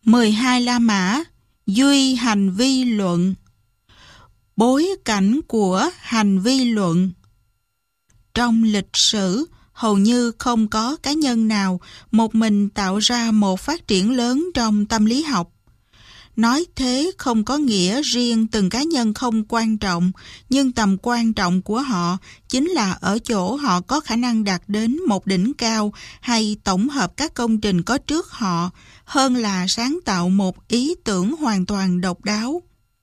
12 La Mã, duy hành vi luận. Bối cảnh của hành vi luận. Trong lịch sử, hầu như không có cá nhân nào một mình tạo ra một phát triển lớn trong tâm lý học. Nói thế không có nghĩa riêng từng cá nhân không quan trọng, nhưng tầm quan trọng của họ chính là ở chỗ họ có khả năng đạt đến một đỉnh cao hay tổng hợp các công trình có trước họ, hơn là sáng tạo một ý tưởng hoàn toàn độc đáo.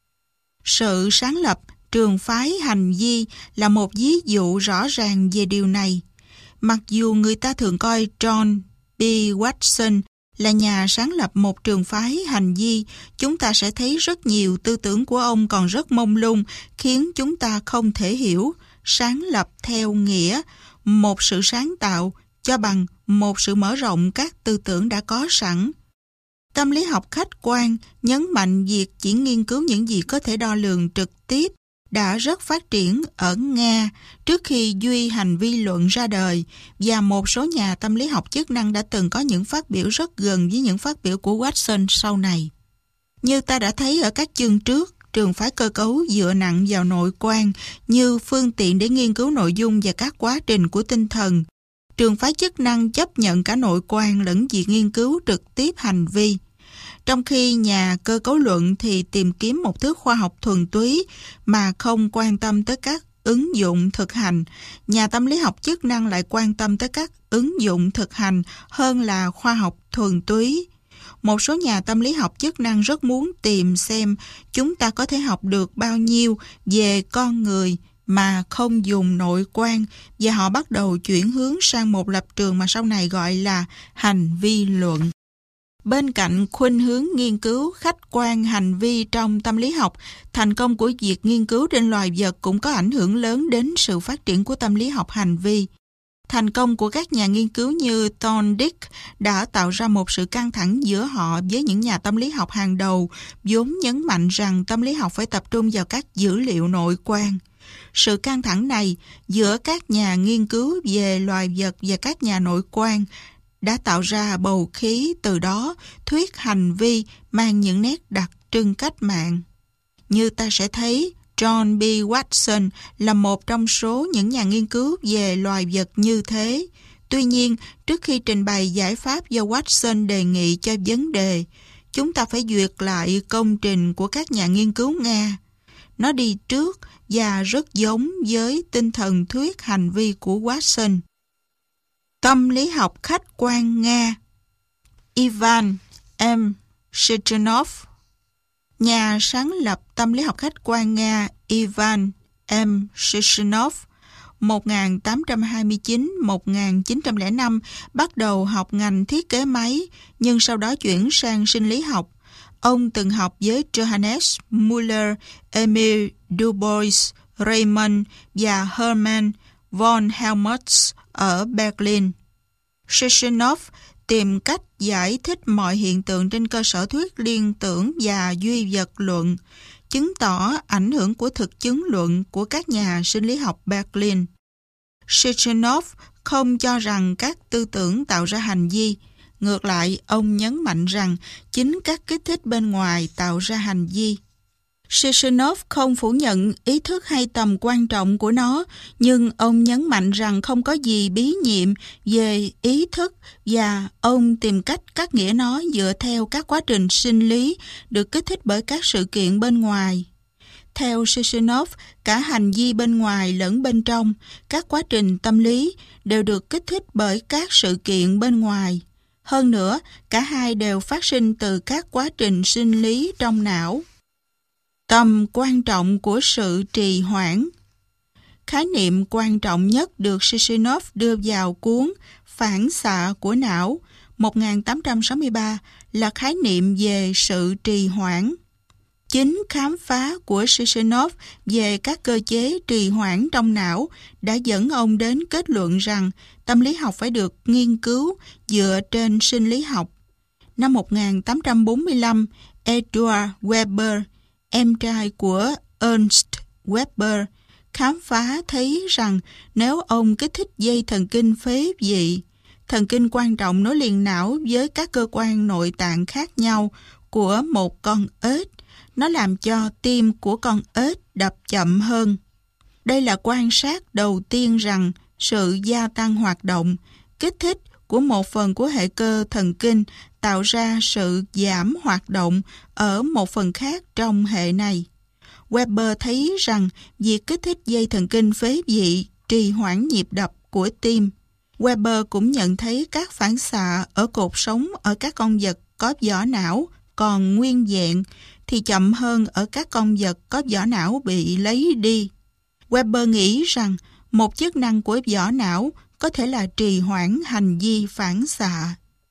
Sự sáng lập trường phái hành vi là một ví dụ rõ ràng về điều này. Mặc dù người ta thường coi John B. Watson là nhà sáng lập một trường phái hành vi, chúng ta sẽ thấy rất nhiều tư tưởng của ông còn rất mông lung, khiến chúng ta không thể hiểu sáng lập theo nghĩa một sự sáng tạo cho bằng một sự mở rộng các tư tưởng đã có sẵn. Tâm lý học khách quan nhấn mạnh việc chỉ nghiên cứu những gì có thể đo lường trực tiếp đã rất phát triển ở Nga trước khi duy hành vi luận ra đời, và một số nhà tâm lý học chức năng đã từng có những phát biểu rất gần với những phát biểu của Watson sau này. Như ta đã thấy ở các chương trước, trường phái cơ cấu dựa nặng vào nội quan như phương tiện để nghiên cứu nội dung và các quá trình của tinh thần. Trường phái chức năng chấp nhận cả nội quan lẫn việc nghiên cứu trực tiếp hành vi. Trong khi nhà cơ cấu luận thì tìm kiếm một thứ khoa học thuần túy mà không quan tâm tới các ứng dụng thực hành, nhà tâm lý học chức năng lại quan tâm tới các ứng dụng thực hành hơn là khoa học thuần túy. Một số nhà tâm lý học chức năng rất muốn tìm xem chúng ta có thể học được bao nhiêu về con người mà không dùng nội quan, và họ bắt đầu chuyển hướng sang một lập trường mà sau này gọi là hành vi luận. Bên cạnh khuynh hướng nghiên cứu khách quan hành vi trong tâm lý học, thành công của việc nghiên cứu trên loài vật cũng có ảnh hưởng lớn đến sự phát triển của tâm lý học hành vi. Thành công của các nhà nghiên cứu như Thorndike đã tạo ra một sự căng thẳng giữa họ với những nhà tâm lý học hàng đầu, vốn nhấn mạnh rằng tâm lý học phải tập trung vào các dữ liệu nội quan. Sự căng thẳng này giữa các nhà nghiên cứu về loài vật và các nhà nội quan đã tạo ra bầu khí, từ đó thuyết hành vi mang những nét đặc trưng cách mạng. Như ta sẽ thấy, John B. Watson là một trong số những nhà nghiên cứu về loài vật như thế. Tuy nhiên, trước khi trình bày giải pháp do Watson đề nghị cho vấn đề, chúng ta phải duyệt lại công trình của các nhà nghiên cứu Nga. Nó đi trước và rất giống với tinh thần thuyết hành vi của Watson. Tâm lý học khách quan Nga. Ivan M. Sechenov. Nhà sáng lập tâm lý học khách quan Nga Ivan M. Sechenov 1829-1905 bắt đầu học ngành thiết kế máy, nhưng sau đó chuyển sang sinh lý học. Ông từng học với Johannes Müller, Emil Dubois, Raymond và Hermann von Helmholtz ở Berlin. Sechenov tìm cách giải thích mọi hiện tượng trên cơ sở thuyết liên tưởng và duy vật luận, chứng tỏ ảnh hưởng của thực chứng luận của các nhà sinh lý học Berlin. Sechenov không cho rằng các tư tưởng tạo ra hành vi. Ngược lại, ông nhấn mạnh rằng chính các kích thích bên ngoài tạo ra hành vi. Sechenov không phủ nhận ý thức hay tầm quan trọng của nó, nhưng ông nhấn mạnh rằng không có gì bí nhiệm về ý thức, và ông tìm cách cắt nghĩa nó dựa theo các quá trình sinh lý được kích thích bởi các sự kiện bên ngoài. Theo Sechenov, cả hành vi bên ngoài lẫn bên trong, các quá trình tâm lý đều được kích thích bởi các sự kiện bên ngoài. Hơn nữa, cả hai đều phát sinh từ các quá trình sinh lý trong não. Tầm quan trọng của sự trì hoãn. Khái niệm quan trọng nhất được Sechenov đưa vào cuốn Phản xạ của não 1863 là khái niệm về sự trì hoãn. Chính khám phá của Sechenov về các cơ chế trì hoãn trong não đã dẫn ông đến kết luận rằng tâm lý học phải được nghiên cứu dựa trên sinh lý học. Năm 1845, Edward Weber, em trai của Ernst Weber, khám phá thấy rằng nếu ông kích thích dây thần kinh phế vị thần kinh quan trọng nối liền não với các cơ quan nội tạng khác nhau của một con ếch. Nó làm cho tim của con ếch đập chậm hơn. Đây là quan sát đầu tiên rằng sự gia tăng hoạt động, kích thích của một phần của hệ cơ thần kinh tạo ra sự giảm hoạt động ở một phần khác trong hệ này. Weber thấy rằng việc kích thích dây thần kinh phế vị trì hoãn nhịp đập của tim. Weber cũng nhận thấy các phản xạ ở cột sống ở các con vật có vỏ não còn nguyên vẹn thì chậm hơn ở các con vật có vỏ não bị lấy đi. Weber nghĩ rằng một chức năng của vỏ não có thể là trì hoãn hành vi phản xạ.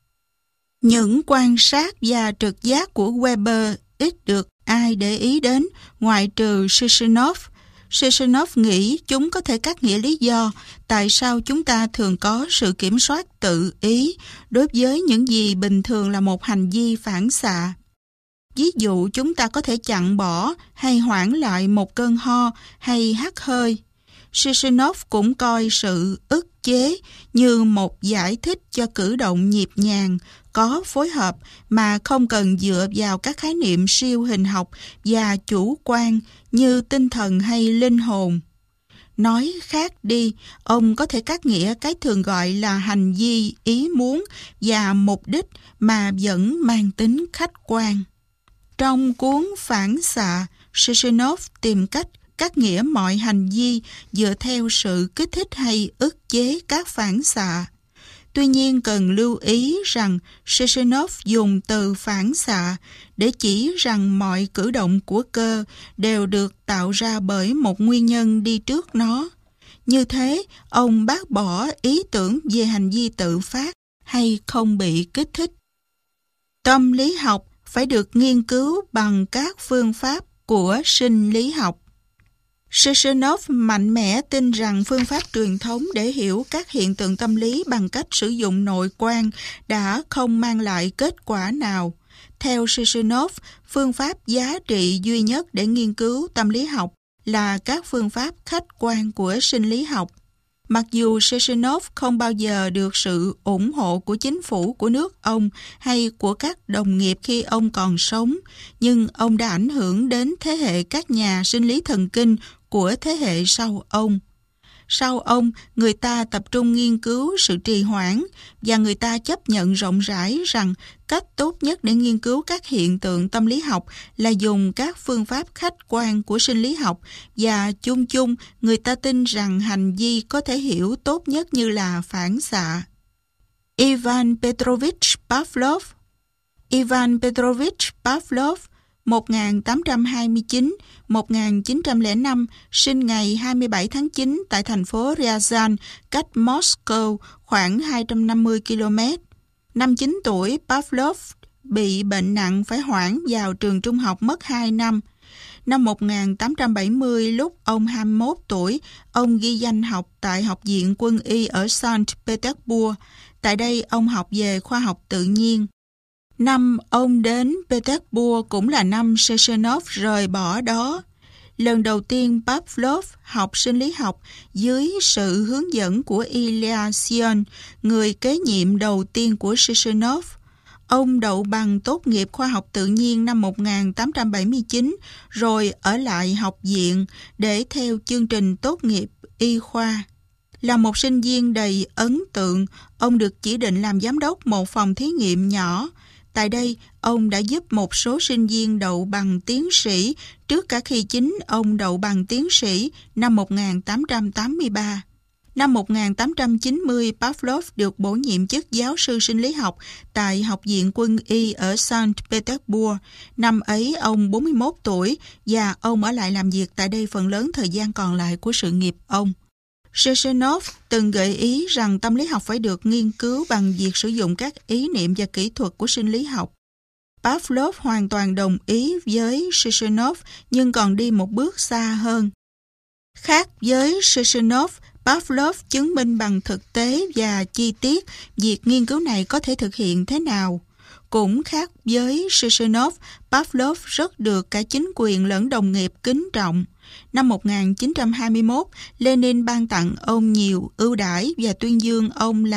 Những quan sát và trực giác của Weber ít được ai để ý đến ngoại trừ Sezhnov. Sezhnov nghĩ chúng có thể cắt nghĩa lý do tại sao chúng ta thường có sự kiểm soát tự ý đối với những gì bình thường là một hành vi phản xạ. Ví dụ chúng ta có thể chặn bỏ hay hoãn lại một cơn ho hay hắt hơi. Sezhnov cũng coi sự ức chế như một giải thích cho cử động nhịp nhàng, có phối hợp mà không cần dựa vào các khái niệm siêu hình học và chủ quan như tinh thần hay linh hồn. Nói khác đi, ông có thể cắt nghĩa cái thường gọi là hành vi ý muốn và mục đích mà vẫn mang tính khách quan. Trong cuốn Phản xạ, Sezhnov tìm cách cắt nghĩa mọi hành vi dựa theo sự kích thích hay ức chế các phản xạ. Tuy nhiên cần lưu ý rằng Sezhnov dùng từ phản xạ để chỉ rằng mọi cử động của cơ đều được tạo ra bởi một nguyên nhân đi trước nó. Như thế, ông bác bỏ ý tưởng về hành vi tự phát hay không bị kích thích. Tâm lý học phải được nghiên cứu bằng các phương pháp của sinh lý học. Sezhnov mạnh mẽ tin rằng phương pháp truyền thống để hiểu các hiện tượng tâm lý bằng cách sử dụng nội quan đã không mang lại kết quả nào. Theo Sezhnov, phương pháp giá trị duy nhất để nghiên cứu tâm lý học là các phương pháp khách quan của sinh lý học. Mặc dù Sezhnov không bao giờ được sự ủng hộ của chính phủ của nước ông hay của các đồng nghiệp khi ông còn sống, nhưng ông đã ảnh hưởng đến thế hệ các nhà sinh lý thần kinh của thế hệ sau ông. Sau ông, người ta tập trung nghiên cứu sự trì hoãn và người ta chấp nhận rộng rãi rằng cách tốt nhất để nghiên cứu các hiện tượng tâm lý học là dùng các phương pháp khách quan của sinh lý học và chung chung người ta tin rằng hành vi có thể hiểu tốt nhất như là phản xạ. Ivan Petrovich Pavlov 1829-1905, sinh ngày 27 tháng 9 tại thành phố Ryazan, cách Moscow khoảng 250 km. Năm 9 tuổi, Pavlov bị bệnh nặng phải hoãn vào trường trung học mất 2 năm. Năm 1870, lúc ông 21 tuổi, ông ghi danh học tại Học viện Quân y ở Saint Petersburg. Tại đây, ông học về khoa học tự nhiên. Năm ông đến Petersburg cũng là năm Sezhnov rời bỏ đó. Lần đầu tiên Pavlov học sinh lý học dưới sự hướng dẫn của Ilya Sion, người kế nhiệm đầu tiên của Sezhnov. Ông đậu bằng tốt nghiệp khoa học tự nhiên năm 1879, rồi ở lại học viện để theo chương trình tốt nghiệp y khoa. Là một sinh viên đầy ấn tượng, ông được chỉ định làm giám đốc một phòng thí nghiệm nhỏ. Tại đây, ông đã giúp một số sinh viên đậu bằng tiến sĩ trước cả khi chính ông đậu bằng tiến sĩ năm 1883. Năm 1890, Pavlov được bổ nhiệm chức giáo sư sinh lý học tại Học viện Quân y ở Saint Petersburg. Năm ấy, ông 41 tuổi và ông ở lại làm việc tại đây phần lớn thời gian còn lại của sự nghiệp ông. Sezhnov từng gợi ý rằng tâm lý học phải được nghiên cứu bằng việc sử dụng các ý niệm và kỹ thuật của sinh lý học. Pavlov hoàn toàn đồng ý với Sezhnov nhưng còn đi một bước xa hơn. Khác với Sezhnov, Pavlov chứng minh bằng thực tế và chi tiết việc nghiên cứu này có thể thực hiện thế nào. Cũng khác với Sezhnov, Pavlov rất được cả chính quyền lẫn đồng nghiệp kính trọng. Năm 1921, Lenin ban tặng ông nhiều ưu đãi và tuyên dương ông là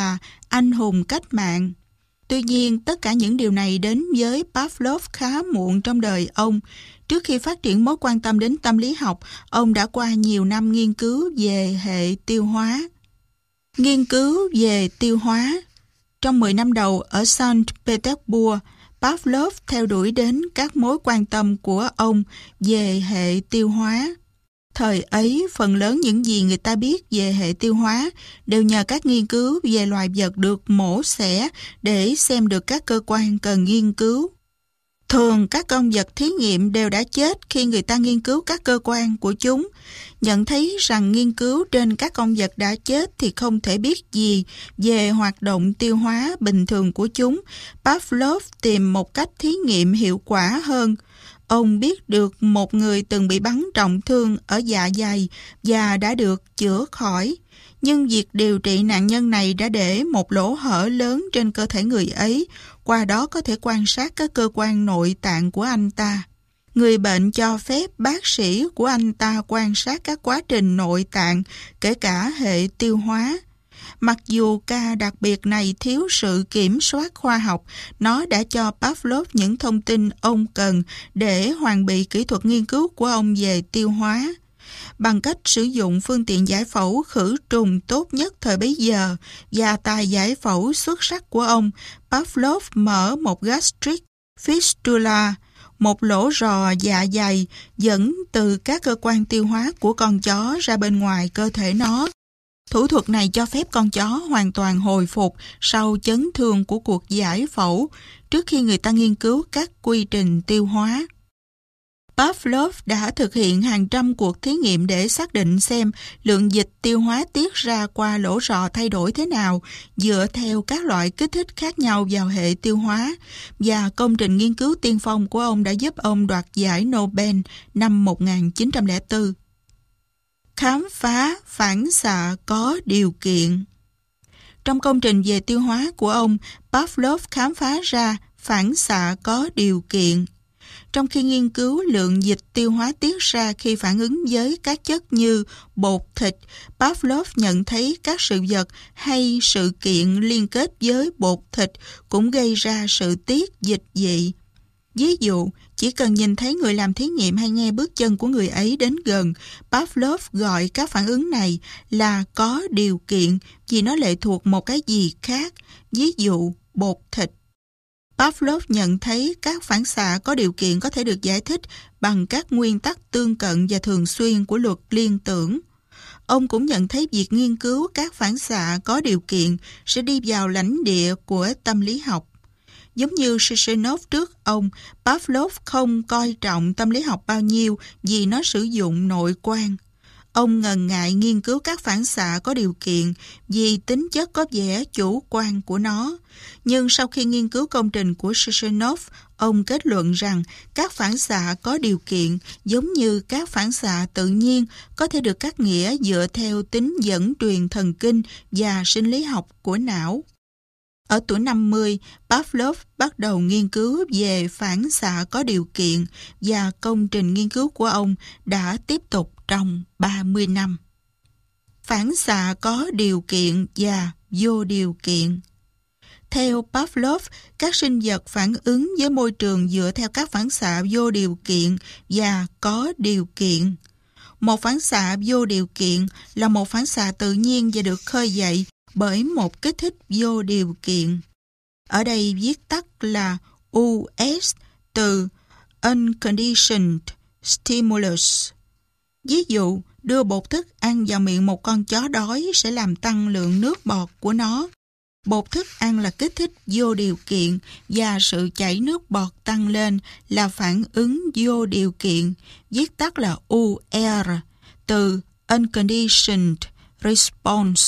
anh hùng cách mạng. Tuy nhiên, tất cả những điều này đến với Pavlov khá muộn trong đời ông. Trước khi phát triển mối quan tâm đến tâm lý học, ông đã qua nhiều năm nghiên cứu về hệ tiêu hóa. Nghiên cứu về tiêu hóa. Trong 10 năm đầu ở Saint Petersburg, Pavlov theo đuổi đến các mối quan tâm của ông về hệ tiêu hóa. Thời ấy, phần lớn những gì người ta biết về hệ tiêu hóa đều nhờ các nghiên cứu về loài vật được mổ xẻ để xem được các cơ quan cần nghiên cứu. Thường các con vật thí nghiệm đều đã chết khi người ta nghiên cứu các cơ quan của chúng. Nhận thấy rằng nghiên cứu trên các con vật đã chết thì không thể biết gì về hoạt động tiêu hóa bình thường của chúng, Pavlov tìm một cách thí nghiệm hiệu quả hơn. Ông biết được một người từng bị bắn trọng thương ở dạ dày và đã được chữa khỏi. Nhưng việc điều trị nạn nhân này đã để một lỗ hổng lớn trên cơ thể người ấy, qua đó có thể quan sát các cơ quan nội tạng của anh ta. Người bệnh cho phép bác sĩ của anh ta quan sát các quá trình nội tạng, kể cả hệ tiêu hóa. Mặc dù ca đặc biệt này thiếu sự kiểm soát khoa học, nó đã cho Pavlov những thông tin ông cần để hoàn bị kỹ thuật nghiên cứu của ông về tiêu hóa. Bằng cách sử dụng phương tiện giải phẫu khử trùng tốt nhất thời bấy giờ và tài giải phẫu xuất sắc của ông, Pavlov mở một gastric fistula, một lỗ rò dạ dày dẫn từ các cơ quan tiêu hóa của con chó ra bên ngoài cơ thể nó. Thủ thuật này cho phép con chó hoàn toàn hồi phục sau chấn thương của cuộc giải phẫu trước khi người ta nghiên cứu các quy trình tiêu hóa. Pavlov đã thực hiện hàng trăm cuộc thí nghiệm để xác định xem lượng dịch tiêu hóa tiết ra qua lỗ rò thay đổi thế nào dựa theo các loại kích thích khác nhau vào hệ tiêu hóa, và công trình nghiên cứu tiên phong của ông đã giúp ông đoạt giải Nobel năm 1904. Khám phá phản xạ có điều kiện. Trong công trình về tiêu hóa của ông, Pavlov khám phá ra phản xạ có điều kiện. Trong khi nghiên cứu lượng dịch tiêu hóa tiết ra khi phản ứng với các chất như bột thịt, Pavlov nhận thấy các sự vật hay sự kiện liên kết với bột thịt cũng gây ra sự tiết dịch vị. Ví dụ, chỉ cần nhìn thấy người làm thí nghiệm hay nghe bước chân của người ấy đến gần, Pavlov gọi các phản ứng này là có điều kiện vì nó lệ thuộc một cái gì khác, ví dụ bột thịt. Pavlov nhận thấy các phản xạ có điều kiện có thể được giải thích bằng các nguyên tắc tương cận và thường xuyên của luật liên tưởng. Ông cũng nhận thấy việc nghiên cứu các phản xạ có điều kiện sẽ đi vào lãnh địa của tâm lý học. Giống như Sechenov trước ông, Pavlov không coi trọng tâm lý học bao nhiêu vì nó sử dụng nội quan. Ông ngần ngại nghiên cứu các phản xạ có điều kiện vì tính chất có vẻ chủ quan của nó. Nhưng sau khi nghiên cứu công trình của Sechenov, ông kết luận rằng các phản xạ có điều kiện giống như các phản xạ tự nhiên có thể được cắt nghĩa dựa theo tính dẫn truyền thần kinh và sinh lý học của não. Ở tuổi 50, Pavlov bắt đầu nghiên cứu về phản xạ có điều kiện và công trình nghiên cứu của ông đã tiếp tục trong 30 năm. Phản xạ có điều kiện và vô điều kiện. Theo Pavlov, các sinh vật phản ứng với môi trường dựa theo các phản xạ vô điều kiện và có điều kiện. Một phản xạ vô điều kiện là một phản xạ tự nhiên và được khơi dậy bởi một kích thích vô điều kiện. Ở đây viết tắt là US từ Unconditioned Stimulus. Ví dụ, đưa bột thức ăn vào miệng một con chó đói sẽ làm tăng lượng nước bọt của nó. Bột thức ăn là kích thích vô điều kiện và sự chảy nước bọt tăng lên là phản ứng vô điều kiện, viết tắt là UR từ Unconditioned Response.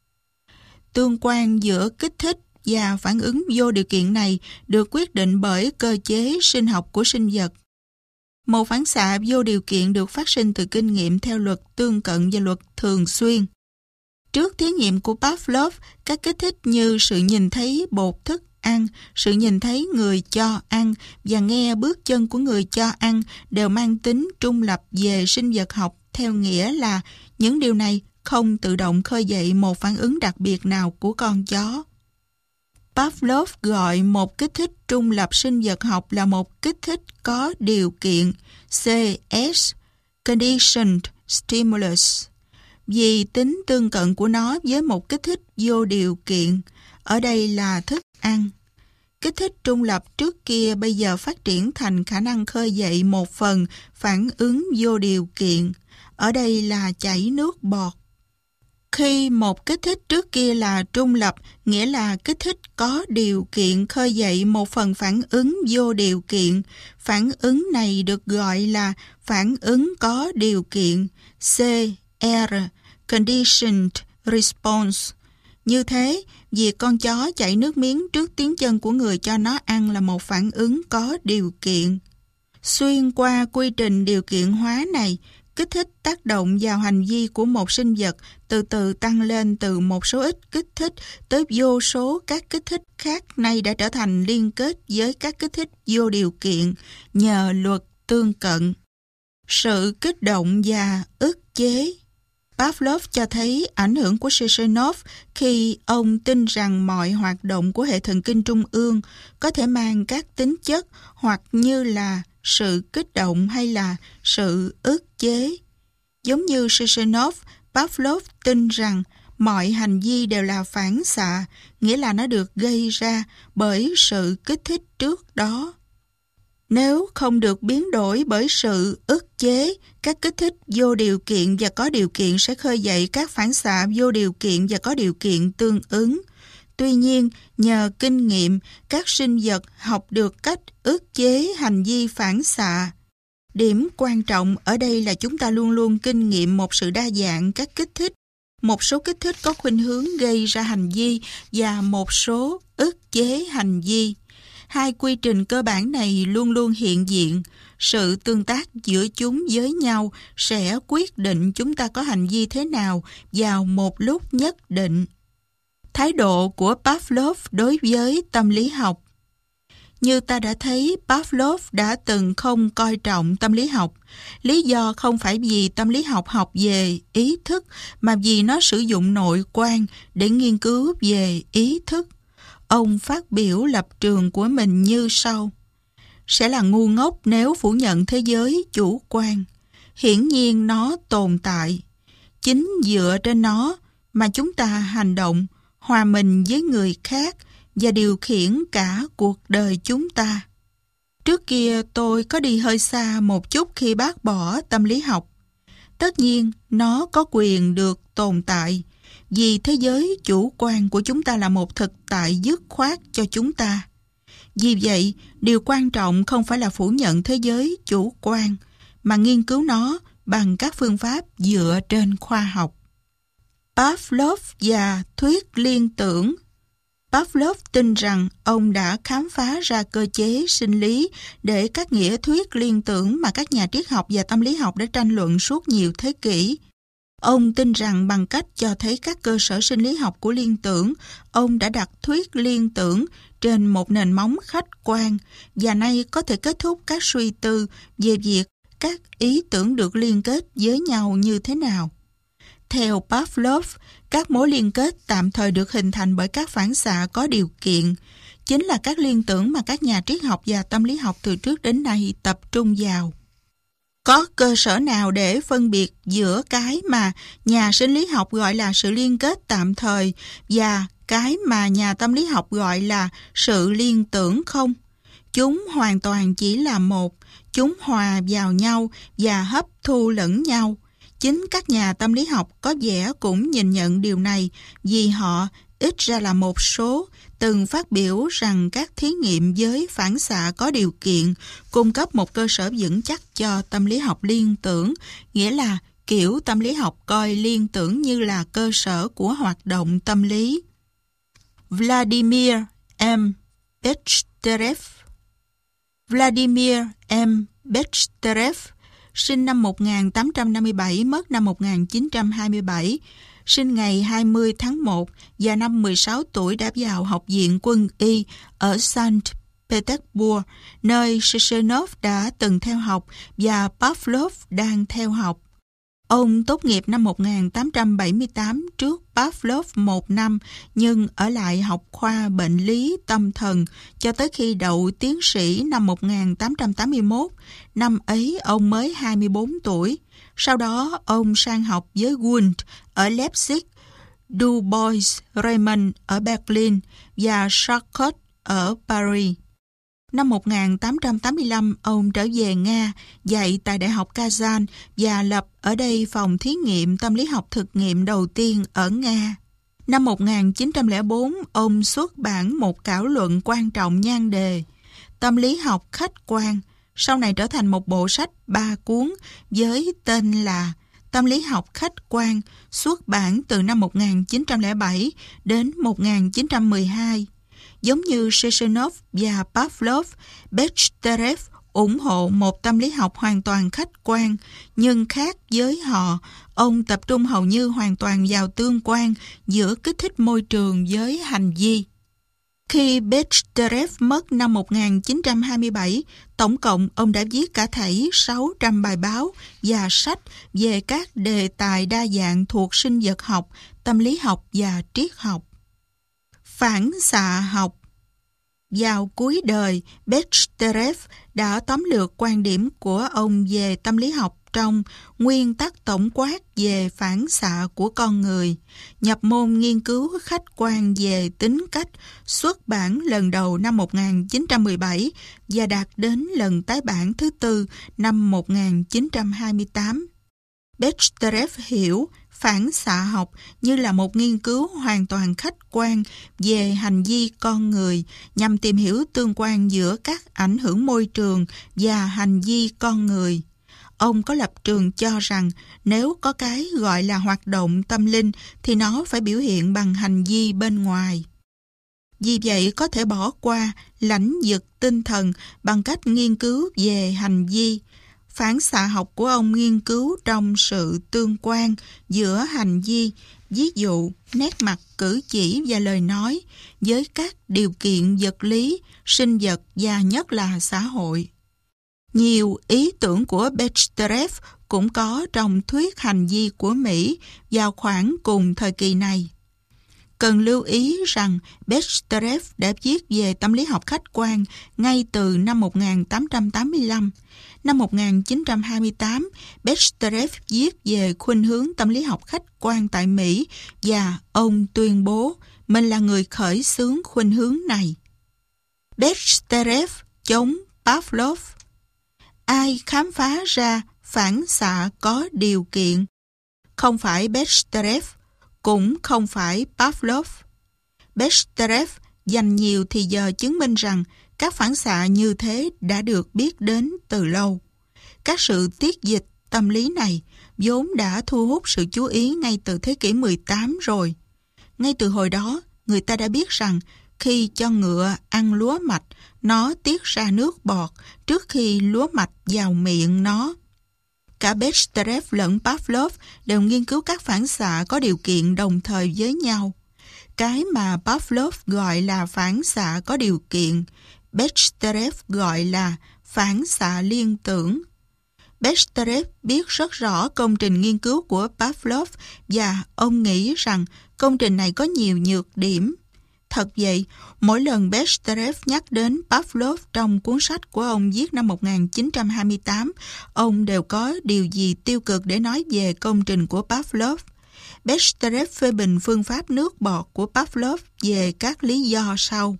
Tương quan giữa kích thích và phản ứng vô điều kiện này được quyết định bởi cơ chế sinh học của sinh vật. Một phản xạ vô điều kiện được phát sinh từ kinh nghiệm theo luật tương cận và luật thường xuyên. Trước thí nghiệm của Pavlov, các kích thích như sự nhìn thấy bột thức ăn, sự nhìn thấy người cho ăn và nghe bước chân của người cho ăn đều mang tính trung lập về sinh vật học, theo nghĩa là những điều này không tự động khơi dậy một phản ứng đặc biệt nào của con chó. Pavlov gọi một kích thích trung lập sinh vật học là một kích thích có điều kiện, CS, Conditioned Stimulus, vì tính tương cận của nó với một kích thích vô điều kiện, ở đây là thức ăn. Kích thích trung lập trước kia bây giờ phát triển thành khả năng khơi dậy một phần phản ứng vô điều kiện, ở đây là chảy nước bọt. Khi một kích thích trước kia là trung lập, nghĩa là kích thích có điều kiện khơi dậy một phần phản ứng vô điều kiện. Phản ứng này được gọi là phản ứng có điều kiện, CR, Conditioned Response. Như thế, việc con chó chảy nước miếng trước tiếng chân của người cho nó ăn là một phản ứng có điều kiện. Xuyên qua quy trình điều kiện hóa này, kích thích tác động vào hành vi của một sinh vật từ từ tăng lên từ một số ít kích thích tới vô số các kích thích khác, nay đã trở thành liên kết với các kích thích vô điều kiện nhờ luật tương cận. Sự kích động và ức chế. Pavlov cho thấy ảnh hưởng của Sechenov khi ông tin rằng mọi hoạt động của hệ thần kinh trung ương có thể mang các tính chất hoặc như là sự kích động hay là sự ức chế. Giống như Sechenov, Pavlov tin rằng mọi hành vi đều là phản xạ, nghĩa là nó được gây ra bởi sự kích thích trước đó. Nếu không được biến đổi bởi sự ức chế, các kích thích vô điều kiện và có điều kiện sẽ khơi dậy các phản xạ vô điều kiện và có điều kiện tương ứng. Tuy nhiên, nhờ kinh nghiệm, các sinh vật học được cách ức chế hành vi phản xạ. Điểm quan trọng ở đây là chúng ta luôn luôn kinh nghiệm một sự đa dạng các kích thích. Một số kích thích có khuynh hướng gây ra hành vi và một số ức chế hành vi. Hai quy trình cơ bản này luôn luôn hiện diện. Sự tương tác giữa chúng với nhau sẽ quyết định chúng ta có hành vi thế nào vào một lúc nhất định. Thái độ của Pavlov đối với tâm lý học. Như ta đã thấy, Pavlov đã từng không coi trọng tâm lý học. Lý do không phải vì tâm lý học học về ý thức, mà vì nó sử dụng nội quan để nghiên cứu về ý thức. Ông phát biểu lập trường của mình như sau: sẽ là ngu ngốc nếu phủ nhận thế giới chủ quan. Hiển nhiên nó tồn tại. Chính dựa trên nó mà chúng ta hành động, hòa mình với người khác và điều khiển cả cuộc đời chúng ta. Trước kia tôi có đi hơi xa một chút khi bác bỏ tâm lý học. Tất nhiên, nó có quyền được tồn tại, vì thế giới chủ quan của chúng ta là một thực tại dứt khoát cho chúng ta. Vì vậy, điều quan trọng không phải là phủ nhận thế giới chủ quan, mà nghiên cứu nó bằng các phương pháp dựa trên khoa học. Pavlov và thuyết liên tưởng. Pavlov tin rằng ông đã khám phá ra cơ chế sinh lý để các nghĩa thuyết liên tưởng mà các nhà triết học và tâm lý học đã tranh luận suốt nhiều thế kỷ. Ông tin rằng bằng cách cho thấy các cơ sở sinh lý học của liên tưởng, ông đã đặt thuyết liên tưởng trên một nền móng khách quan và nay có thể kết thúc các suy tư về việc các ý tưởng được liên kết với nhau như thế nào. Theo Pavlov, các mối liên kết tạm thời được hình thành bởi các phản xạ có điều kiện, chính là các liên tưởng mà các nhà triết học và tâm lý học từ trước đến nay tập trung vào. Có cơ sở nào để phân biệt giữa cái mà nhà sinh lý học gọi là sự liên kết tạm thời và cái mà nhà tâm lý học gọi là sự liên tưởng không? Chúng hoàn toàn chỉ là một, chúng hòa vào nhau và hấp thu lẫn nhau. Chính các nhà tâm lý học có vẻ cũng nhìn nhận điều này vì họ, ít ra là một số, từng phát biểu rằng các thí nghiệm với phản xạ có điều kiện cung cấp một cơ sở vững chắc cho tâm lý học liên tưởng, nghĩa là kiểu tâm lý học coi liên tưởng như là cơ sở của hoạt động tâm lý. Vladimir M. Bechterev. Vladimir M. Bechterev sinh năm 1857, mất năm 1927, sinh ngày 20 tháng 1 và năm 16 tuổi đã vào Học viện Quân y ở Saint Petersburg, nơi Sechenov đã từng theo học và Pavlov đang theo học. Ông tốt nghiệp năm 1878 trước Pavlov 1 năm, nhưng ở lại học khoa bệnh lý tâm thần cho tới khi đậu tiến sĩ năm 1881. Năm ấy ông mới 24 tuổi. Sau đó ông sang học với Wundt ở Leipzig, Du Bois Reymond ở Berlin và Charcot ở Paris. Năm 1885, ông trở về Nga, dạy tại Đại học Kazan và lập ở đây phòng thí nghiệm tâm lý học thực nghiệm đầu tiên ở Nga. Năm 1904, ông xuất bản một khảo luận quan trọng nhan đề Tâm lý học khách quan, sau này trở thành một bộ sách 3 cuốn với tên là Tâm lý học khách quan, xuất bản từ năm 1907 đến 1912. Giống như Sechenov và Pavlov, Bechterev ủng hộ một tâm lý học hoàn toàn khách quan, nhưng khác với họ, ông tập trung hầu như hoàn toàn vào tương quan giữa kích thích môi trường với hành vi. Khi Bechterev mất năm 1927, tổng cộng ông đã viết cả thảy 600 bài báo và sách về các đề tài đa dạng thuộc sinh vật học, tâm lý học và triết học. Phản xạ học. Vào cuối đời, Bechterev đã tóm lược quan điểm của ông về tâm lý học trong Nguyên tắc tổng quát về phản xạ của con người, nhập môn nghiên cứu khách quan về tính cách, xuất bản lần đầu năm 1917 và đạt đến lần tái bản thứ 4 năm 1928. Bechterev hiểu phản xạ học như là một nghiên cứu hoàn toàn khách quan về hành vi con người nhằm tìm hiểu tương quan giữa các ảnh hưởng môi trường và hành vi con người. Ông có lập trường cho rằng nếu có cái gọi là hoạt động tâm linh thì nó phải biểu hiện bằng hành vi bên ngoài. Vì vậy có thể bỏ qua lãnh vực tinh thần bằng cách nghiên cứu về hành vi. Phản xạ học của ông nghiên cứu trong sự tương quan giữa hành vi, ví dụ nét mặt, cử chỉ và lời nói, với các điều kiện vật lý, sinh vật và nhất là xã hội. Nhiều ý tưởng của Bechterev cũng có trong thuyết hành vi của Mỹ vào khoảng cùng thời kỳ này. Cần lưu ý rằng Bechterev đã viết về tâm lý học khách quan ngay từ năm 1885. Năm 1928, Bechterev viết về khuynh hướng tâm lý học khách quan tại Mỹ và ông tuyên bố mình là người khởi xướng khuynh hướng này. Bechterev chống Pavlov. Ai khám phá ra phản xạ có điều kiện? Không phải Bechterev, cũng không phải Pavlov. Bechterev dành nhiều thì giờ chứng minh rằng các phản xạ như thế đã được biết đến từ lâu. Các sự tiết dịch tâm lý này vốn đã thu hút sự chú ý ngay từ thế kỷ 18 rồi. Ngay từ hồi đó, người ta đã biết rằng khi cho ngựa ăn lúa mạch, nó tiết ra nước bọt trước khi lúa mạch vào miệng nó. Cả Bechterev lẫn Pavlov đều nghiên cứu các phản xạ có điều kiện đồng thời với nhau. Cái mà Pavlov gọi là phản xạ có điều kiện, Bechterev gọi là phản xạ liên tưởng. Bechterev biết rất rõ công trình nghiên cứu của Pavlov và ông nghĩ rằng công trình này có nhiều nhược điểm. Thật vậy, mỗi lần Bechterev nhắc đến Pavlov trong cuốn sách của ông viết năm 1928, ông đều có điều gì tiêu cực để nói về công trình của Pavlov. Bechterev phê bình phương pháp nước bọt của Pavlov về các lý do sau.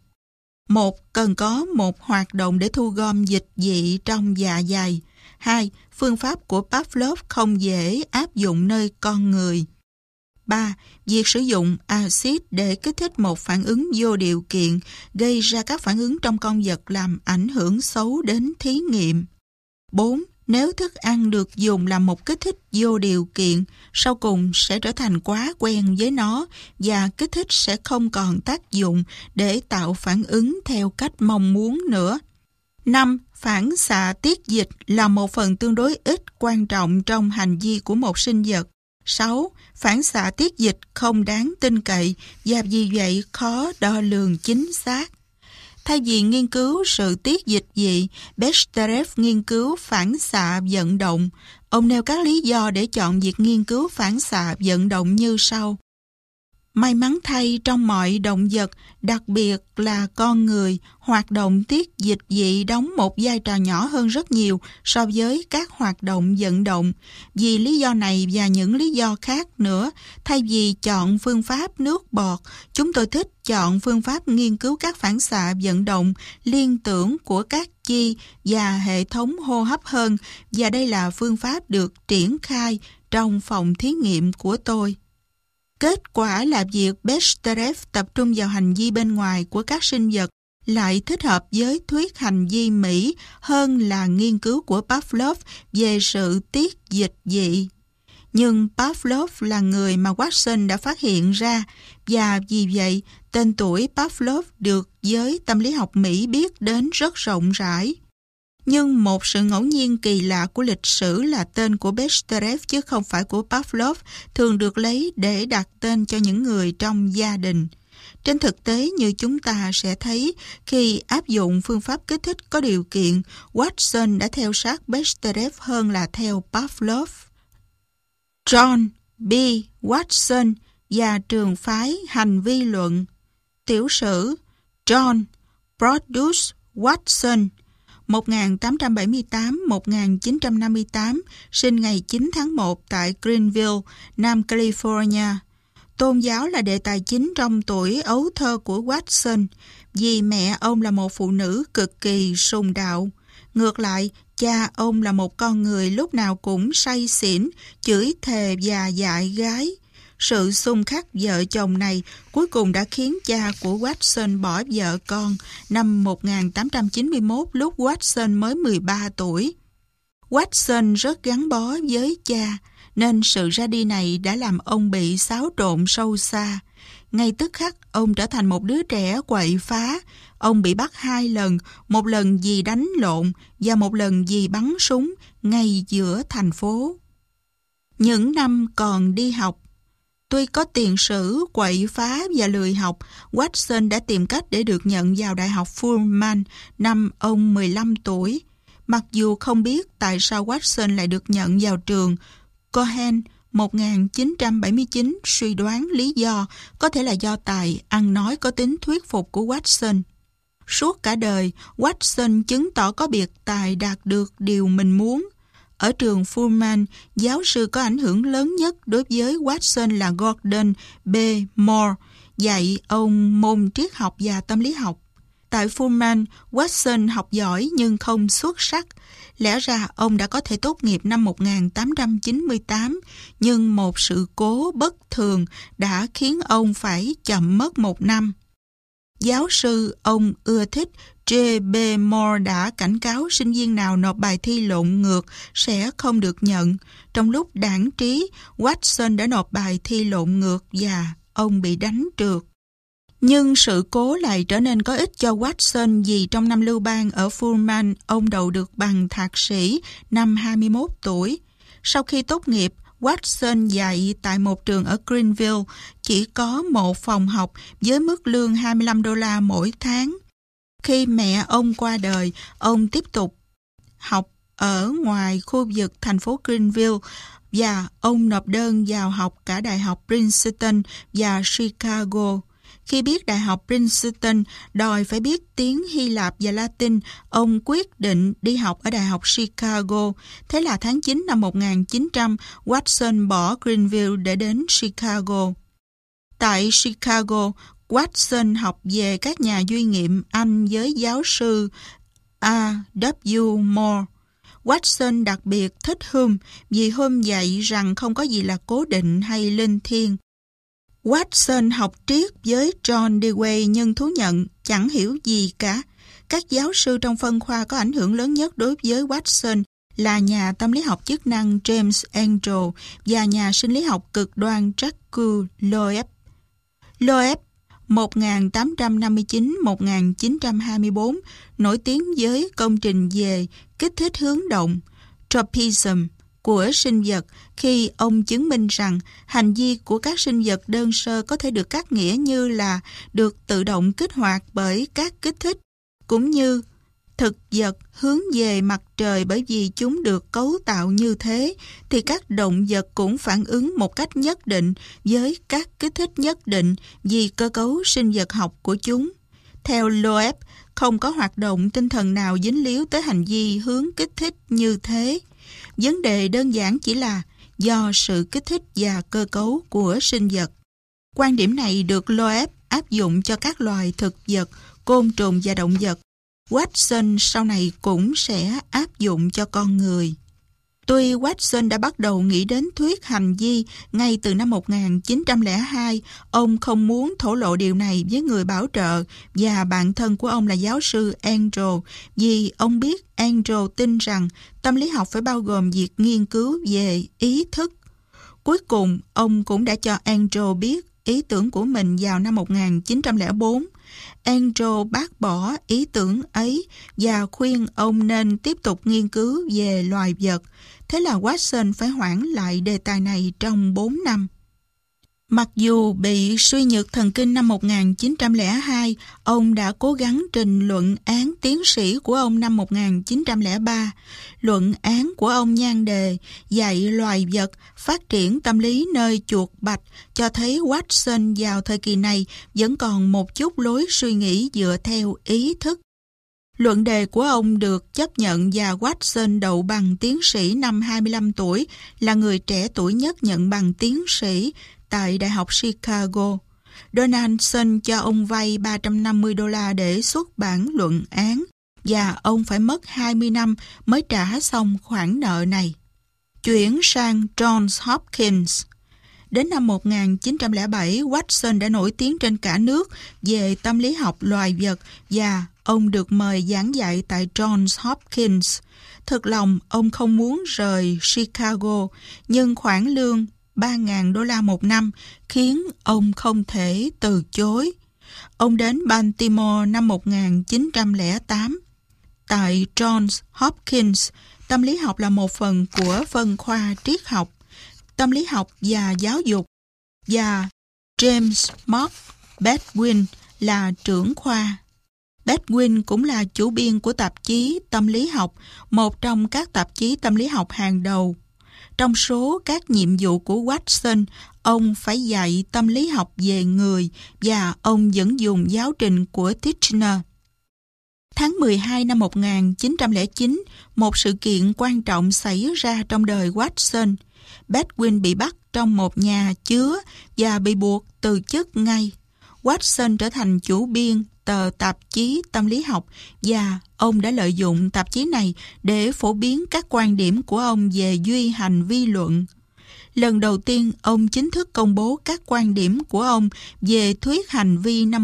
1. Cần có một hoạt động để thu gom dịch vị trong dạ dày. 2. Phương pháp của Pavlov không dễ áp dụng nơi con người. 3. Việc sử dụng axit để kích thích một phản ứng vô điều kiện gây ra các phản ứng trong con vật làm ảnh hưởng xấu đến thí nghiệm. 4. Nếu thức ăn được dùng làm một kích thích vô điều kiện, sau cùng sẽ trở thành quá quen với nó và kích thích sẽ không còn tác dụng để tạo phản ứng theo cách mong muốn nữa. 5. Phản xạ tiết dịch là một phần tương đối ít quan trọng trong hành vi của một sinh vật. 6. Phản xạ tiết dịch không đáng tin cậy và vì vậy khó đo lường chính xác. Thay vì nghiên cứu sự tiết dịch vị, Bechterev nghiên cứu phản xạ vận động. Ông nêu các lý do để chọn việc nghiên cứu phản xạ vận động như sau. May mắn thay, trong mọi động vật, đặc biệt là con người, hoạt động tiết dịch vị đóng một vai trò nhỏ hơn rất nhiều so với các hoạt động vận động. Vì lý do này và những lý do khác nữa, thay vì chọn phương pháp nước bọt, chúng tôi thích chọn phương pháp nghiên cứu các phản xạ vận động liên tưởng của các chi và hệ thống hô hấp hơn, và đây là phương pháp được triển khai trong phòng thí nghiệm của tôi. Kết quả là việc Bechterev tập trung vào hành vi bên ngoài của các sinh vật lại thích hợp với thuyết hành vi Mỹ hơn là nghiên cứu của Pavlov về sự tiết dịch vị. Nhưng Pavlov là người mà Watson đã phát hiện ra, và vì vậy tên tuổi Pavlov được giới tâm lý học Mỹ biết đến rất rộng rãi. Nhưng một sự ngẫu nhiên kỳ lạ của lịch sử là tên của Bechterev chứ không phải của Pavlov thường được lấy để đặt tên cho những người trong gia đình. Trên thực tế, như chúng ta sẽ thấy, khi áp dụng phương pháp kích thích có điều kiện, Watson đã theo sát Bechterev hơn là theo Pavlov. John B. Watson và trường phái hành vi luận. Tiểu sử John Produce Watson 1878-1958, sinh ngày 9 tháng 1 tại Greenville, Nam California. Tôn giáo là đề tài chính trong tuổi ấu thơ của Watson, vì mẹ ông là một phụ nữ cực kỳ sùng đạo. Ngược lại, cha ông là một con người lúc nào cũng say xỉn, chửi thề và dại gái. Sự xung khắc vợ chồng này cuối cùng đã khiến cha của Watson bỏ vợ con năm 1891 lúc Watson mới 13 tuổi. Watson rất gắn bó với cha, nên sự ra đi này đã làm ông bị xáo trộn sâu xa. Ngay tức khắc, ông trở thành một đứa trẻ quậy phá. Ông bị bắt 2 lần, một lần vì đánh lộn và một lần vì bắn súng ngay giữa thành phố. Những năm còn đi học, tuy có tiền sử quậy phá và lười học, Watson đã tìm cách để được nhận vào Đại học Furman năm ông 15 tuổi. Mặc dù không biết tại sao Watson lại được nhận vào trường, Cohen 1979 suy đoán lý do có thể là do tài ăn nói có tính thuyết phục của Watson. Suốt cả đời, Watson chứng tỏ có biệt tài đạt được điều mình muốn. Ở trường Furman, giáo sư có ảnh hưởng lớn nhất đối với Watson là Gordon B. Moore, dạy ông môn triết học và tâm lý học. Tại Furman, Watson học giỏi nhưng không xuất sắc. Lẽ ra ông đã có thể tốt nghiệp năm 1898, nhưng một sự cố bất thường đã khiến ông phải chậm mất 1 năm. Giáo sư ông ưa thích J.B. Moore đã cảnh cáo sinh viên nào nộp bài thi lộn ngược sẽ không được nhận. Trong lúc đãng trí, Watson đã nộp bài thi lộn ngược và ông bị đánh trượt. Nhưng sự cố lại trở nên có ích cho Watson vì trong năm lưu bang ở Furman, ông đậu được bằng thạc sĩ năm 21 tuổi. Sau khi tốt nghiệp, Watson dạy tại một trường ở Greenville, chỉ có một phòng học với mức lương $25 mỗi tháng. Khi mẹ ông qua đời, ông tiếp tục học ở ngoài khu vực thành phố Greenville và ông nộp đơn vào học cả Đại học Princeton và Chicago. Khi biết Đại học Princeton đòi phải biết tiếng Hy Lạp và Latin, ông quyết định đi học ở Đại học Chicago. Thế là tháng 9 năm 1900, Watson bỏ Greenville để đến Chicago. Tại Chicago, Watson học về các nhà duy nghiệm Anh với giáo sư A.W. Moore. Watson đặc biệt thích Hume vì Hume dạy rằng không có gì là cố định hay linh thiêng. Watson học triết với John Dewey nhưng thú nhận chẳng hiểu gì cả. Các giáo sư trong phân khoa có ảnh hưởng lớn nhất đối với Watson là nhà tâm lý học chức năng James Angel và nhà sinh lý học cực đoan Jacques Loeb. Loeb 1859-1924 nổi tiếng với công trình về kích thích hướng động, tropism, của sinh vật khi ông chứng minh rằng hành vi của các sinh vật đơn sơ có thể được cắt nghĩa như là được tự động kích hoạt bởi các kích thích, cũng như thực vật hướng về mặt trời bởi vì chúng được cấu tạo như thế, thì các động vật cũng phản ứng một cách nhất định với các kích thích nhất định vì cơ cấu sinh vật học của chúng. Theo Loeb, không có hoạt động tinh thần nào dính líu tới hành vi hướng kích thích như thế. Vấn đề đơn giản chỉ là do sự kích thích và cơ cấu của sinh vật. Quan điểm này được Loeb áp dụng cho các loài thực vật, côn trùng và động vật. Watson sau này cũng sẽ áp dụng cho con người. Tuy Watson đã bắt đầu nghĩ đến thuyết hành vi ngay từ năm 1902, ông không muốn thổ lộ điều này với người bảo trợ và bạn thân của ông là giáo sư Engel, vì ông biết Engel tin rằng tâm lý học phải bao gồm việc nghiên cứu về ý thức. Cuối cùng, ông cũng đã cho Engel biết ý tưởng của mình vào năm 1904. Engel bác bỏ ý tưởng ấy và khuyên ông nên tiếp tục nghiên cứu về loài vật. Thế là Watson phải hoãn lại đề tài này trong 4 năm. Mặc dù bị suy nhược thần kinh năm 1902, ông đã cố gắng trình luận án tiến sĩ của ông năm 1903. Luận án của ông nhan đề Dạy loài vật phát triển tâm lý nơi chuột bạch cho thấy Watson vào thời kỳ này vẫn còn một chút lối suy nghĩ dựa theo ý thức. Luận đề của ông được chấp nhận và Watson đậu bằng tiến sĩ năm 25 tuổi, là người trẻ tuổi nhất nhận bằng tiến sĩ tại Đại học Chicago. Donaldson cho ông vay $350 để xuất bản luận án và ông phải mất 20 năm mới trả xong khoản nợ này. Chuyển sang Johns Hopkins. Đến năm 1907, Watson đã nổi tiếng trên cả nước về tâm lý học loài vật và ông được mời giảng dạy tại Johns Hopkins. Thực lòng, ông không muốn rời Chicago, nhưng khoản lương $3.000 một năm khiến ông không thể từ chối. Ông đến Baltimore năm 1908. Tại Johns Hopkins, tâm lý học là một phần của phân khoa triết học, tâm lý học và giáo dục, và James Mark Bedwin là trưởng khoa. Bedwin cũng là chủ biên của tạp chí Tâm lý học, một trong các tạp chí tâm lý học hàng đầu. Trong số các nhiệm vụ của Watson, ông phải dạy tâm lý học về người và ông vẫn dùng giáo trình của Titchener. Tháng 12 năm 1909, một sự kiện quan trọng xảy ra trong đời Watson. Bedwin bị bắt trong một nhà chứa và bị buộc từ chức ngay. Watson trở thành chủ biên tờ tạp chí tâm lý học và ông đã lợi dụng tạp chí này để phổ biến các quan điểm của ông về duy hành vi luận. Lần đầu tiên, ông chính thức công bố các quan điểm của ông về thuyết hành vi năm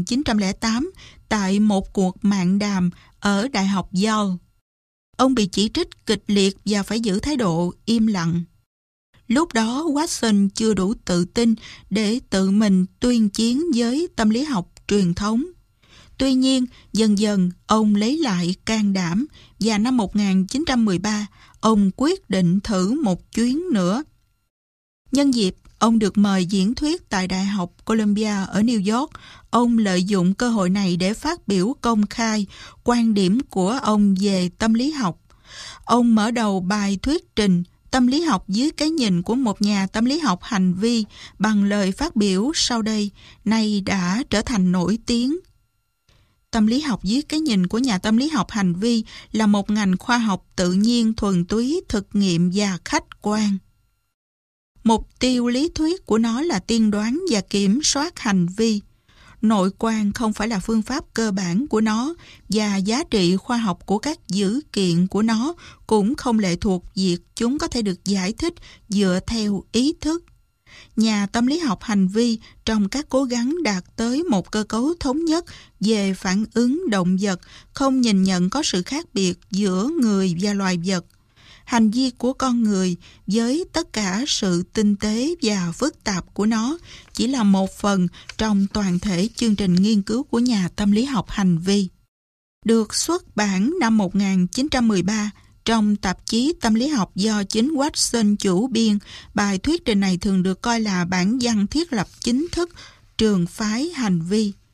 1908 tại một cuộc mạn đàm ở Đại học Yale. Ông bị chỉ trích kịch liệt và phải giữ thái độ im lặng. Lúc đó, Watson chưa đủ tự tin để tự mình tuyên chiến với tâm lý học truyền thống. Tuy nhiên, dần dần, ông lấy lại can đảm và năm 1913, ông quyết định thử một chuyến nữa. Nhân dịp, ông được mời diễn thuyết tại Đại học Columbia ở New York. Ông lợi dụng cơ hội này để phát biểu công khai quan điểm của ông về tâm lý học. Ông mở đầu bài thuyết trình Tâm lý học dưới cái nhìn của một nhà tâm lý học hành vi bằng lời phát biểu sau đây, nay đã trở thành nổi tiếng. Tâm lý học dưới cái nhìn của nhà tâm lý học hành vi là một ngành khoa học tự nhiên thuần túy, thực nghiệm và khách quan. Mục tiêu lý thuyết của nó là tiên đoán và kiểm soát hành vi. Nội quan không phải là phương pháp cơ bản của nó và giá trị khoa học của các dữ kiện của nó cũng không lệ thuộc việc chúng có thể được giải thích dựa theo ý thức. Nhà tâm lý học hành vi trong các cố gắng đạt tới một cơ cấu thống nhất về phản ứng động vật không nhìn nhận có sự khác biệt giữa người và loài vật. Hành vi của con người với tất cả sự tinh tế và phức tạp của nó chỉ là một phần trong toàn thể chương trình nghiên cứu của nhà tâm lý học hành vi. Được xuất bản năm 1913 trong tạp chí tâm lý học do chính Watson chủ biên, bài thuyết trình này thường được coi là bản văn thiết lập chính thức trường phái hành vi.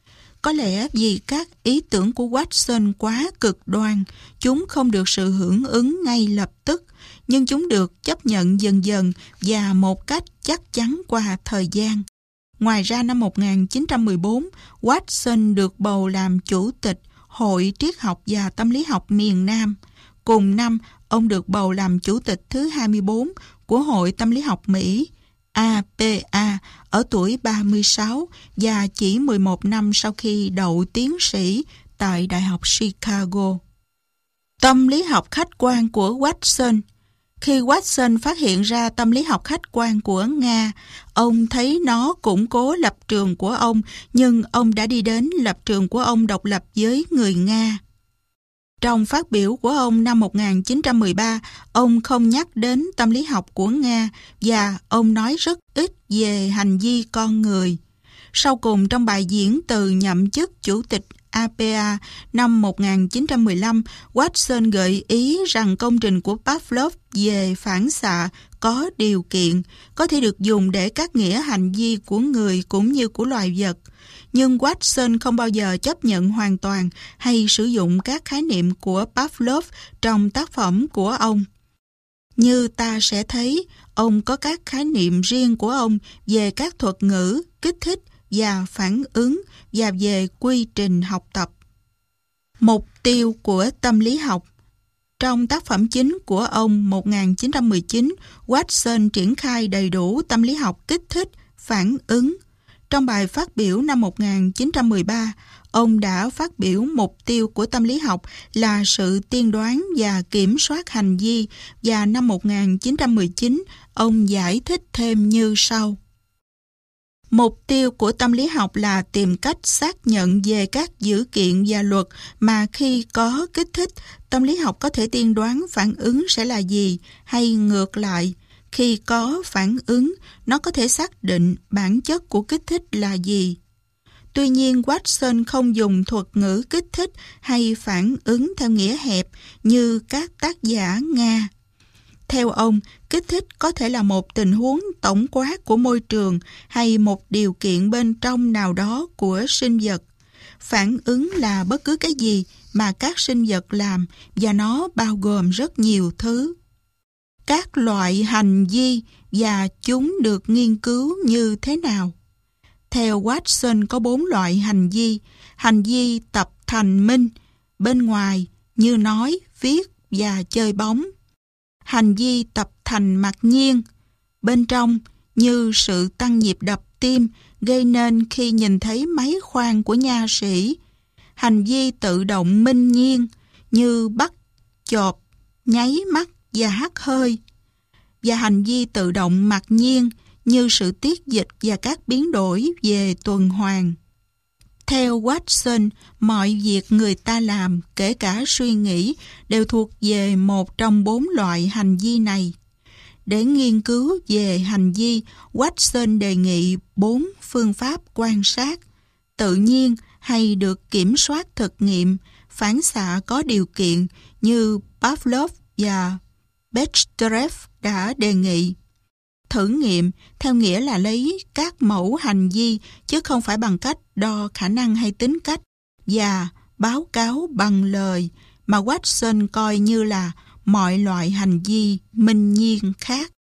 Có lẽ vì các ý tưởng của Watson quá cực đoan, chúng không được sự hưởng ứng ngay lập tức, nhưng chúng được chấp nhận dần dần và một cách chắc chắn qua thời gian. Ngoài ra năm 1914, Watson được bầu làm chủ tịch Hội Triết học và Tâm lý học miền Nam. Cùng năm, ông được bầu làm chủ tịch thứ 24 của Hội Tâm lý học Mỹ, APA, ở tuổi 36 và chỉ 11 năm sau khi đậu tiến sĩ tại Đại học Chicago. Tâm lý học khách quan của Watson. Khi Watson phát hiện ra tâm lý học khách quan của Nga, ông thấy nó củng cố lập trường của ông, nhưng ông đã đi đến lập trường của ông độc lập với người Nga. Trong phát biểu của ông năm 1913, ông không nhắc đến tâm lý học của Nga và ông nói rất ít về hành vi con người. Sau cùng, trong bài diễn từ nhậm chức chủ tịch APA năm 1915, Watson gợi ý rằng công trình của Pavlov về phản xạ có điều kiện, có thể được dùng để các nghĩa hành vi của người cũng như của loài vật. Nhưng Watson không bao giờ chấp nhận hoàn toàn hay sử dụng các khái niệm của Pavlov trong tác phẩm của ông. Như ta sẽ thấy, ông có các khái niệm riêng của ông về các thuật ngữ, kích thích và phản ứng và về quy trình học tập. Mục tiêu của tâm lý học. Trong tác phẩm chính của ông 1919, Watson triển khai đầy đủ tâm lý học kích thích, phản ứng. Trong bài phát biểu năm 1913, ông đã phát biểu mục tiêu của tâm lý học là sự tiên đoán và kiểm soát hành vi, và năm 1919, ông giải thích thêm như sau. Mục tiêu của tâm lý học là tìm cách xác nhận về các dữ kiện và luật mà khi có kích thích, tâm lý học có thể tiên đoán phản ứng sẽ là gì, hay ngược lại, khi có phản ứng, nó có thể xác định bản chất của kích thích là gì. Tuy nhiên, Watson không dùng thuật ngữ kích thích hay phản ứng theo nghĩa hẹp như các tác giả Nga. Theo ông, kích thích có thể là một tình huống tổng quát của môi trường hay một điều kiện bên trong nào đó của sinh vật. Phản ứng là bất cứ cái gì mà các sinh vật làm, và nó bao gồm rất nhiều thứ. Các loại hành vi và chúng được nghiên cứu như thế nào? Theo Watson có 4 loại hành vi tập thành minh, bên ngoài như nói, viết và chơi bóng. Hành vi tập thành mặc nhiên, bên trong như sự tăng nhịp đập tim gây nên khi nhìn thấy máy khoan của nha sĩ. Hành vi tự động minh nhiên như bắt chộp, nháy mắt và hắt hơi. Và hành vi tự động mặc nhiên như sự tiết dịch và các biến đổi về tuần hoàn. Theo Watson, mọi việc người ta làm, kể cả suy nghĩ, đều thuộc về một trong 4 loại hành vi này. Để nghiên cứu về hành vi, Watson đề nghị 4 phương pháp quan sát: tự nhiên hay được kiểm soát thực nghiệm, phản xạ có điều kiện như Pavlov và Bechterev đã đề nghị. Thử nghiệm theo nghĩa là lấy các mẫu hành vi chứ không phải bằng cách đo khả năng hay tính cách, và báo cáo bằng lời mà Watson coi như là mọi loại hành vi minh nhiên khác.